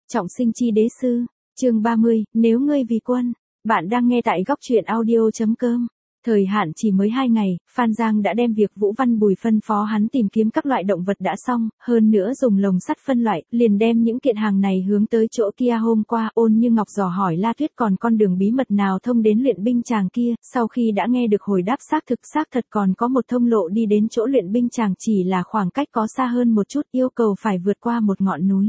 Trọng sinh chi đế sư, chương 30, nếu ngươi vì quân. Bạn đang nghe tại góc truyện audio.com. Thời hạn chỉ mới 2 ngày, Phan Giang đã đem việc Vũ Văn Bùi phân phó hắn tìm kiếm các loại động vật đã xong, hơn nữa dùng lồng sắt phân loại, liền đem những kiện hàng này hướng tới chỗ kia. Hôm qua, Ôn Như Ngọc dò hỏi La Tuyết còn con đường bí mật nào thông đến luyện binh tràng kia, sau khi đã nghe được hồi đáp xác thật còn có một thông lộ đi đến chỗ luyện binh tràng, chỉ là khoảng cách có xa hơn một chút, yêu cầu phải vượt qua một ngọn núi.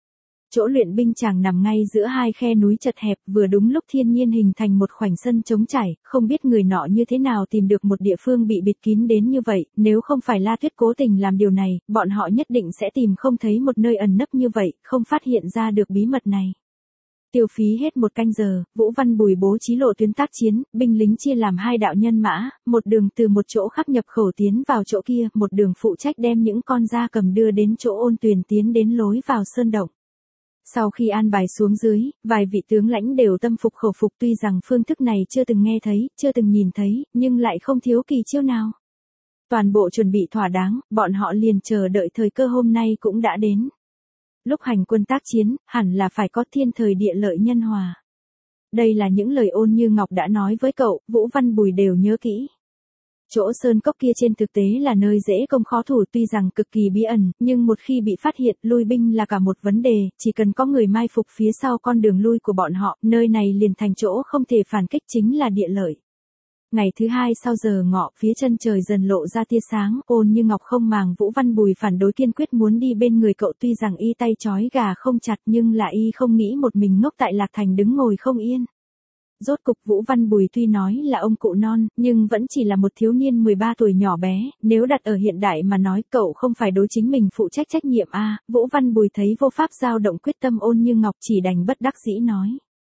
Chỗ luyện binh tràng nằm ngay giữa hai khe núi chật hẹp, vừa đúng lúc thiên nhiên hình thành một khoảnh sân trống trải, không biết người nọ như thế nào tìm được một địa phương bị bịt kín đến như vậy, nếu không phải La Tuyết cố tình làm điều này, bọn họ nhất định sẽ tìm không thấy một nơi ẩn nấp như vậy, không phát hiện ra được bí mật này. Tiêu phí hết 1 canh giờ, Vũ Văn Bùi bố trí lộ tuyến tác chiến, binh lính chia làm 2 đạo nhân mã, một đường từ một chỗ khác nhập khẩu tiến vào chỗ kia, một đường phụ trách đem những con gia cầm đưa đến chỗ Ôn Tuyền tiến đến lối vào sơn động. Sau khi an bài xuống dưới, vài vị tướng lãnh đều tâm phục khẩu phục, tuy rằng phương thức này chưa từng nghe thấy, chưa từng nhìn thấy, nhưng lại không thiếu kỳ chiêu nào. Toàn bộ chuẩn bị thỏa đáng, bọn họ liền chờ đợi thời cơ hôm nay cũng đã đến. Lúc hành quân tác chiến, hẳn là phải có thiên thời địa lợi nhân hòa. Đây là những lời Ôn Như Ngọc đã nói với cậu, Vũ Văn Bùi đều nhớ kỹ. Chỗ sơn cốc kia trên thực tế là nơi dễ công khó thủ, tuy rằng cực kỳ bí ẩn, nhưng một khi bị phát hiện, lui binh là cả một vấn đề, chỉ cần có người mai phục phía sau con đường lui của bọn họ, nơi này liền thành chỗ không thể phản kích, chính là địa lợi. Ngày thứ 2 sau giờ ngọ, phía chân trời dần lộ ra tia sáng, Ôn Như Ngọc không màng Vũ Văn Bùi phản đối, kiên quyết muốn đi bên người cậu, tuy rằng y tay trói gà không chặt nhưng là y không nghĩ một mình ngốc tại Lạc Thành đứng ngồi không yên. Rốt cục Vũ Văn Bùi tuy nói là ông cụ non, nhưng vẫn chỉ là một thiếu niên 13 tuổi nhỏ bé, nếu đặt ở hiện đại mà nói cậu không phải đối chính mình phụ trách trách nhiệm à, Vũ Văn Bùi thấy vô pháp dao động quyết tâm Ôn Như Ngọc chỉ đành bất đắc dĩ nói.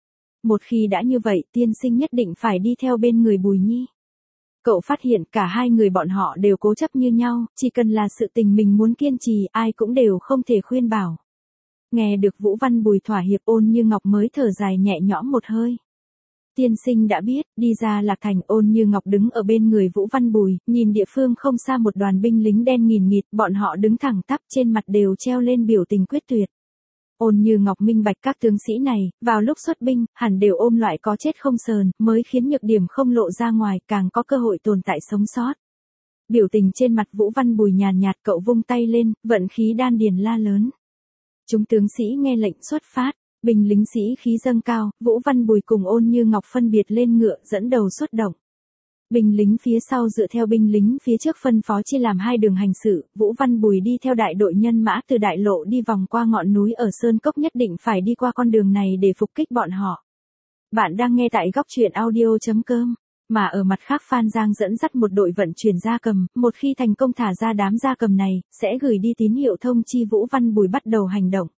Một khi đã như vậy, tiên sinh nhất định phải đi theo bên người Bùi Nhi. Cậu phát hiện cả hai người bọn họ đều cố chấp như nhau, chỉ cần là sự tình mình muốn kiên trì, ai cũng đều không thể khuyên bảo. Nghe được Vũ Văn Bùi thỏa hiệp, Ôn Như Ngọc mới thở dài nhẹ nhõm một hơi. Tiên sinh đã biết, đi ra Lạc Thành. Ôn Như Ngọc đứng ở bên người Vũ Văn Bùi, nhìn địa phương không xa một đoàn binh lính đen nghìn nghịt, bọn họ đứng thẳng tắp, trên mặt đều treo lên biểu tình quyết tuyệt. Ôn Như Ngọc minh bạch các tướng sĩ này, vào lúc xuất binh, hẳn đều ôm loại có chết không sờn, mới khiến nhược điểm không lộ ra ngoài, càng có cơ hội tồn tại sống sót. Biểu tình trên mặt Vũ Văn Bùi nhàn nhạt, cậu vung tay lên, vận khí đan điền la lớn. Chúng tướng sĩ nghe lệnh xuất phát. Binh lính sĩ khí dâng cao, Vũ Văn Bùi cùng Ôn Như Ngọc phân biệt lên ngựa dẫn đầu xuất động. Binh lính phía sau dựa theo binh lính phía trước phân phó chia làm 2 đường hành sự, Vũ Văn Bùi đi theo đại đội nhân mã từ đại lộ đi vòng qua ngọn núi ở sơn cốc, nhất định phải đi qua con đường này để phục kích bọn họ. Bạn đang nghe tại góc truyện audio.com. Mà ở mặt khác, Phan Giang dẫn dắt một đội vận chuyển gia cầm, một khi thành công thả ra đám gia cầm này, sẽ gửi đi tín hiệu thông chi Vũ Văn Bùi bắt đầu hành động.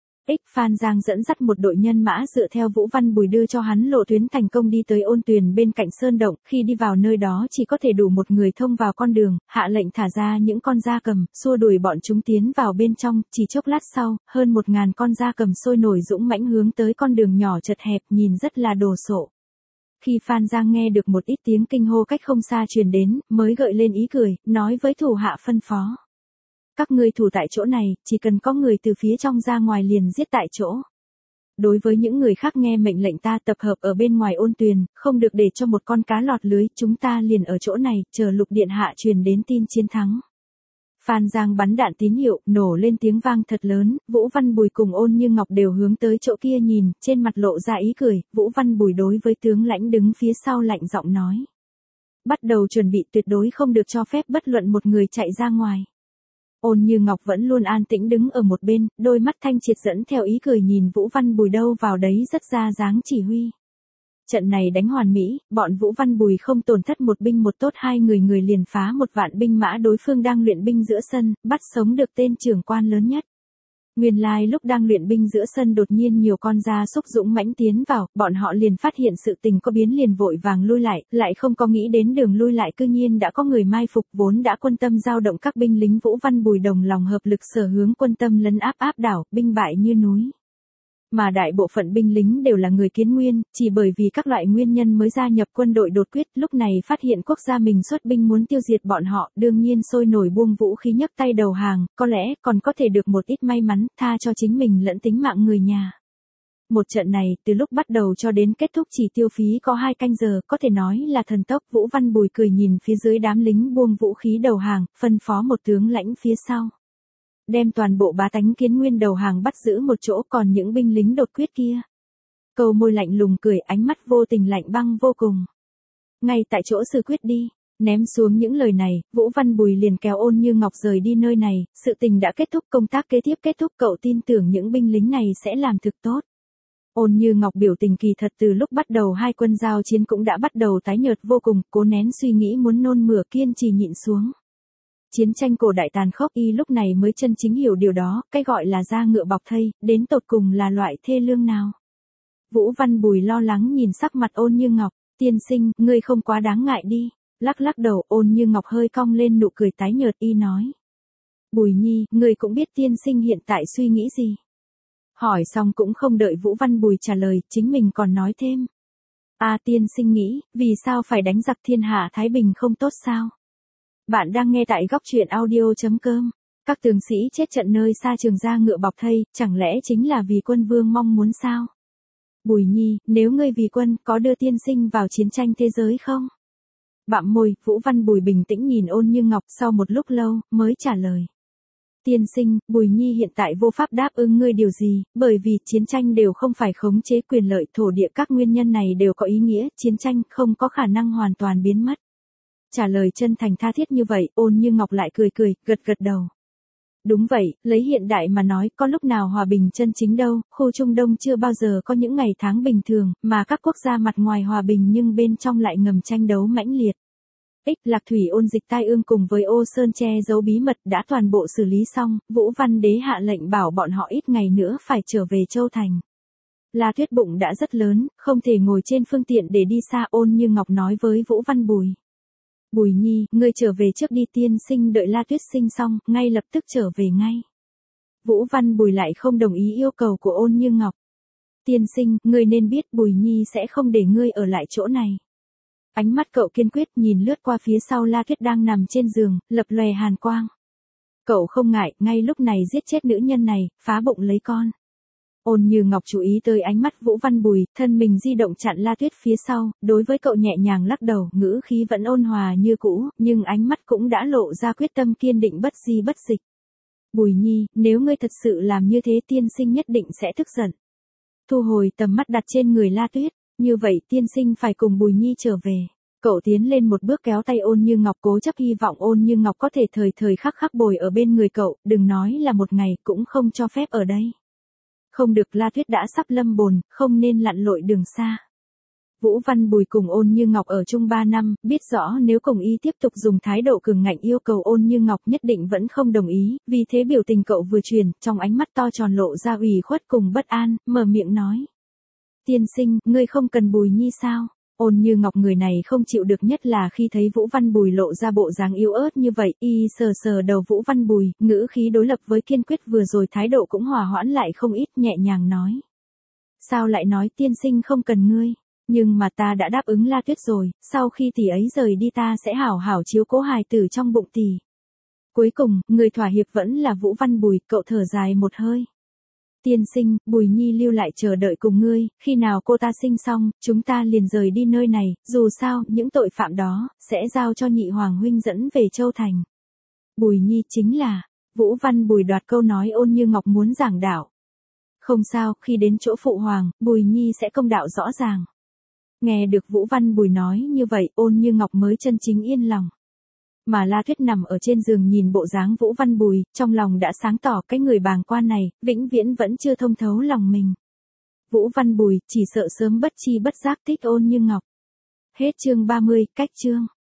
Phan Giang dẫn dắt một đội nhân mã dựa theo Vũ Văn Bùi đưa cho hắn lộ tuyến thành công đi tới Ôn Tuyền bên cạnh sơn động, khi đi vào nơi đó chỉ có thể đủ một người thông vào con đường, hạ lệnh thả ra những con gia cầm, xua đuổi bọn chúng tiến vào bên trong, chỉ chốc lát sau, hơn 1000 con gia cầm sôi nổi dũng mãnh hướng tới con đường nhỏ chật hẹp, nhìn rất là đồ sộ. Khi Phan Giang nghe được một ít tiếng kinh hô cách không xa truyền đến, mới gợi lên ý cười, nói với thủ hạ phân phó. Các ngươi thủ tại chỗ này, chỉ cần có người từ phía trong ra ngoài liền giết tại chỗ. Đối với những người khác nghe mệnh lệnh ta tập hợp ở bên ngoài Ôn Tuyền, không được để cho một con cá lọt lưới, chúng ta liền ở chỗ này, chờ Lục điện hạ truyền đến tin chiến thắng. Phan Giang bắn đạn tín hiệu, nổ lên tiếng vang thật lớn, Vũ Văn Bùi cùng Ôn Như Ngọc đều hướng tới chỗ kia nhìn, trên mặt lộ ra ý cười, Vũ Văn Bùi đối với tướng lãnh đứng phía sau lạnh giọng nói. Bắt đầu chuẩn bị, tuyệt đối không được cho phép bất luận một người chạy ra ngoài. Ôn Như Ngọc vẫn luôn an tĩnh đứng ở một bên, đôi mắt thanh triệt dẫn theo ý cười nhìn Vũ Văn Bùi đâu vào đấy rất ra dáng chỉ huy. Trận này đánh hoàn mỹ, bọn Vũ Văn Bùi không tổn thất một binh một tốt, 2 người liền phá 1 vạn binh mã đối phương đang luyện binh giữa sân, bắt sống được tên trưởng quan lớn nhất. Nguyên lai lúc đang luyện binh giữa sân đột nhiên nhiều con gia súc dũng mãnh tiến vào, bọn họ liền phát hiện sự tình có biến liền vội vàng lui lại không có nghĩ đến đường lui lại cư nhiên đã có người mai phục, vốn đã quân tâm dao động các binh lính Vũ Văn Bùi đồng lòng hợp lực sở hướng quân tâm lấn áp đảo, binh bại như núi. Mà đại bộ phận binh lính đều là người Kiến Nguyên, chỉ bởi vì các loại nguyên nhân mới gia nhập quân đội đột quyết, lúc này phát hiện quốc gia mình xuất binh muốn tiêu diệt bọn họ, đương nhiên sôi nổi buông vũ khí nhấc tay đầu hàng, có lẽ còn có thể được một ít may mắn, tha cho chính mình lẫn tính mạng người nhà. Một trận này, từ lúc bắt đầu cho đến kết thúc chỉ tiêu phí có 2 canh giờ, có thể nói là thần tốc. Vũ Văn Bùi cười nhìn phía dưới đám lính buông vũ khí đầu hàng, phân phó một tướng lãnh phía sau. Đem toàn bộ bá tánh Kiến Nguyên đầu hàng bắt giữ một chỗ, còn những binh lính đột quyết kia. Câu môi lạnh lùng cười, ánh mắt vô tình lạnh băng vô cùng. Ngay tại chỗ xử quyết đi. Ném xuống những lời này, Vũ Văn Bùi liền kéo Ôn Như Ngọc rời đi nơi này. Sự tình đã kết thúc, công tác kế tiếp kết thúc, cậu tin tưởng những binh lính này sẽ làm thực tốt. Ôn Như Ngọc biểu tình kỳ thật, từ lúc bắt đầu hai quân giao chiến cũng đã bắt đầu tái nhợt vô cùng, cố nén suy nghĩ muốn nôn mửa, kiên trì nhịn xuống. Chiến tranh cổ đại tàn khốc, y lúc này mới chân chính hiểu điều đó, cái gọi là da ngựa bọc thây, đến tột cùng là loại thê lương nào. Vũ Văn Bùi lo lắng nhìn sắc mặt Ôn Như Ngọc, tiên sinh, ngươi không quá đáng ngại đi. Lắc lắc đầu, Ôn Như Ngọc hơi cong lên nụ cười tái nhợt, y nói. Bùi Nhi, ngươi cũng biết tiên sinh hiện tại suy nghĩ gì. Hỏi xong cũng không đợi Vũ Văn Bùi trả lời, chính mình còn nói thêm. Tiên sinh nghĩ, vì sao phải đánh giặc thiên hạ Thái Bình không tốt sao? Bạn đang nghe tại góc truyện audio.com. Các tướng sĩ chết trận nơi xa trường da ngựa bọc thây, chẳng lẽ chính là vì quân vương mong muốn sao? Bùi Nhi, nếu ngươi vì quân, có đưa tiên sinh vào chiến tranh thế giới không? Bặm môi, Vũ Văn Bùi bình tĩnh nhìn Ôn Như Ngọc, sau một lúc lâu, mới trả lời. Tiên sinh, Bùi Nhi hiện tại vô pháp đáp ứng ngươi điều gì, bởi vì chiến tranh đều không phải khống chế quyền lợi thổ địa, các nguyên nhân này đều có ý nghĩa, chiến tranh không có khả năng hoàn toàn biến mất. Trả lời chân thành tha thiết như vậy, Ôn Như Ngọc lại cười cười, gật gật đầu. Đúng vậy, lấy hiện đại mà nói, có lúc nào hòa bình chân chính đâu, khu Trung Đông chưa bao giờ có những ngày tháng bình thường, mà các quốc gia mặt ngoài hòa bình nhưng bên trong lại ngầm tranh đấu mãnh liệt. Lạc Thủy ôn dịch tai ương cùng với Ô Sơn che giấu bí mật đã toàn bộ xử lý xong, Vũ Văn Đế hạ lệnh bảo bọn họ ít ngày nữa phải trở về Châu Thành. La Tuyết bụng đã rất lớn, không thể ngồi trên phương tiện để đi xa. Ôn Như Ngọc nói với Vũ Văn Bùi. Bùi Nhi, ngươi trở về trước đi, tiên sinh đợi La Tuyết sinh xong, ngay lập tức trở về ngay. Vũ Văn Bùi lại không đồng ý yêu cầu của Ôn Như Ngọc. Tiên sinh, ngươi nên biết Bùi Nhi sẽ không để ngươi ở lại chỗ này. Ánh mắt cậu kiên quyết, nhìn lướt qua phía sau La Tuyết đang nằm trên giường, lập lòe hàn quang. Cậu không ngại, ngay lúc này giết chết nữ nhân này, phá bụng lấy con. Ôn Như Ngọc chú ý tới ánh mắt Vũ Văn Bùi, thân mình di động chặn La Tuyết phía sau, đối với cậu nhẹ nhàng lắc đầu, ngữ khí vẫn ôn hòa như cũ, nhưng ánh mắt cũng đã lộ ra quyết tâm kiên định bất di bất dịch. Bùi Nhi, nếu ngươi thật sự làm như thế, tiên sinh nhất định sẽ tức giận. Thu hồi tầm mắt đặt trên người La Tuyết, như vậy tiên sinh phải cùng Bùi Nhi trở về. Cậu tiến lên một bước kéo tay Ôn Như Ngọc, cố chấp hy vọng Ôn Như Ngọc có thể thời thời khắc khắc bồi ở bên người cậu, đừng nói là một ngày, cũng không cho phép ở đây. Không được, La Tuyết đã sắp lâm bồn, không nên lặn lội đường xa. Vũ Văn Bùi cùng Ôn Như Ngọc ở chung 3 năm, biết rõ nếu cùng y tiếp tục dùng thái độ cường ngạnh yêu cầu Ôn Như Ngọc nhất định vẫn không đồng ý, vì thế biểu tình cậu vừa chuyển, trong ánh mắt to tròn lộ ra ủy khuất cùng bất an, mở miệng nói. Tiên sinh, ngươi không cần Bùi Nhi sao? Ôn Như Ngọc người này không chịu được nhất là khi thấy Vũ Văn Bùi lộ ra bộ dáng yếu ớt như vậy, y sờ sờ đầu Vũ Văn Bùi, ngữ khí đối lập với kiên quyết vừa rồi, thái độ cũng hòa hoãn lại không ít, nhẹ nhàng nói. Sao lại nói tiên sinh không cần ngươi? Nhưng mà ta đã đáp ứng La Tuyết rồi, sau khi tỷ ấy rời đi ta sẽ hảo hảo chiếu cố hài tử trong bụng tỷ. Cuối cùng, người thỏa hiệp vẫn là Vũ Văn Bùi, cậu thở dài một hơi. Tiên sinh, Bùi Nhi lưu lại chờ đợi cùng ngươi, khi nào cô ta sinh xong, chúng ta liền rời đi nơi này, dù sao, những tội phạm đó, sẽ giao cho nhị hoàng huynh dẫn về Châu Thành. Bùi Nhi chính là, Vũ Văn Bùi đoạt câu nói Ôn Như Ngọc muốn giảng đạo. Không sao, khi đến chỗ phụ hoàng, Bùi Nhi sẽ công đạo rõ ràng. Nghe được Vũ Văn Bùi nói như vậy, Ôn Như Ngọc mới chân chính yên lòng. Mà La Tuyết nằm ở trên giường nhìn bộ dáng Vũ Văn Bùi, trong lòng đã sáng tỏ cái người bàng quan này, vĩnh viễn vẫn chưa thông thấu lòng mình. Vũ Văn Bùi, chỉ sợ sớm bất chi bất giác thích Ôn Như Ngọc. Hết chương 30, cách chương.